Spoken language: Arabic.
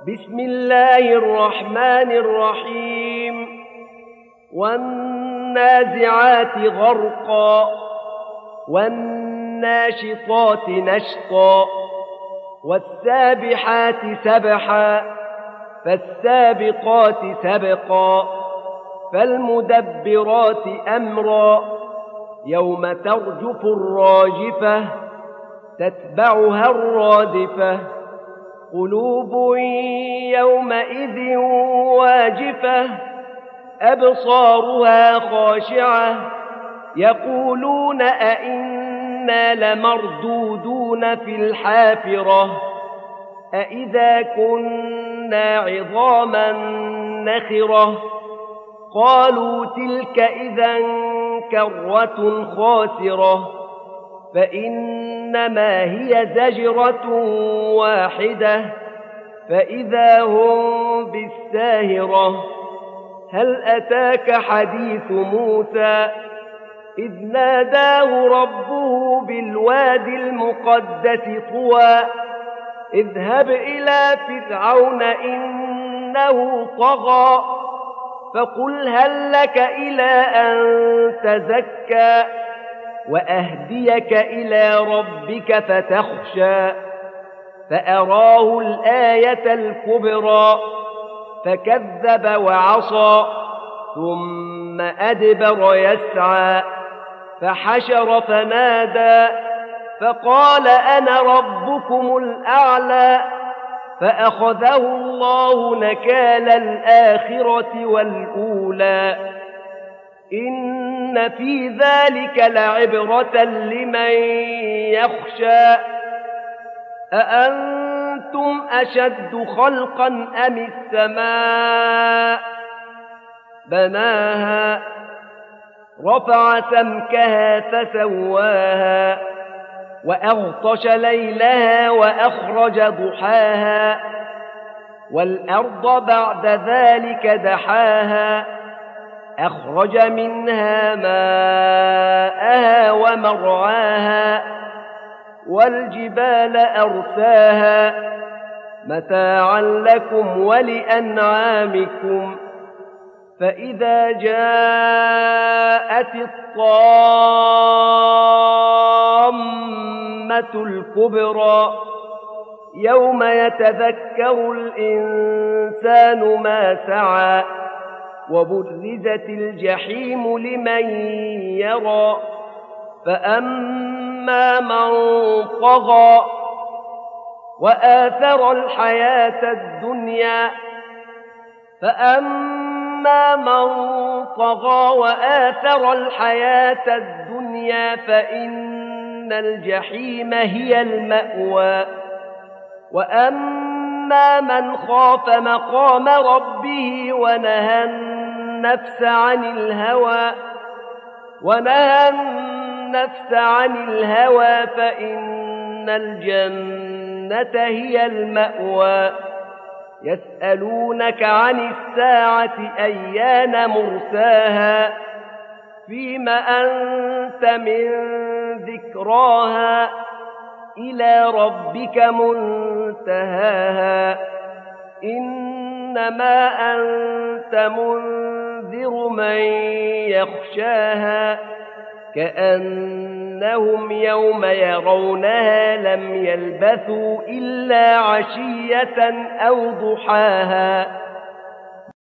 بسم الله الرحمن الرحيم والنازعات غرقا والناشطات نشطا والسابحات سبحا فالسابقات سبقا فالمدبرات أمرا يوم ترجف الراجفة تتبعها الرادفة قلوب يومئذ واجفة أبصارها خاشعة يقولون أئنا لمردودون في الحافرة أئذا كنا عظاما نخرة قالوا تلك إذا كرة خاسرة فإنما هي زجرة واحدة فإذا هم بالساهرة هل أتاك حديث موسى إذ ناداه ربه بالوادي المقدس طوى اذهب إلى فرعون إنه طغى فقل هل لك إلى أن تزكى وأهديك إلى ربك فتخشى فأراه الآية الكبرى فكذب وعصى ثم أدبر يسعى فحشر فنادى فقال أنا ربكم الأعلى فأخذه الله نكال الآخرة والأولى إن في ذلك لعبرة لمن يخشى أأنتم أشد خلقا أم السماء بناها رفع سمكها فسواها وأغطش ليلها وأخرج ضحاها والأرض بعد ذلك دحاها أخرج منها ماءها ومرعاها والجبال أرساها متاعا لكم ولأنعامكم فإذا جاءت الطامة الكبرى يوم يتذكر الإنسان ما سعى وبرزت الجحيم لمن يرى فأما من طغى وآثر الحياة الدنيا فإن الجحيم هي المأوى وأما من خاف مقام ربه ونهى النفس عن الهوى فإن الجنة هي المأوى يسألونك عن الساعة أيان مرساها فيم أنت من ذكراها إلى ربك منتهاها إنما أنت منذر من يخشاها كأنهم يوم يرونها لم يلبثوا إلا عشية أو ضحاها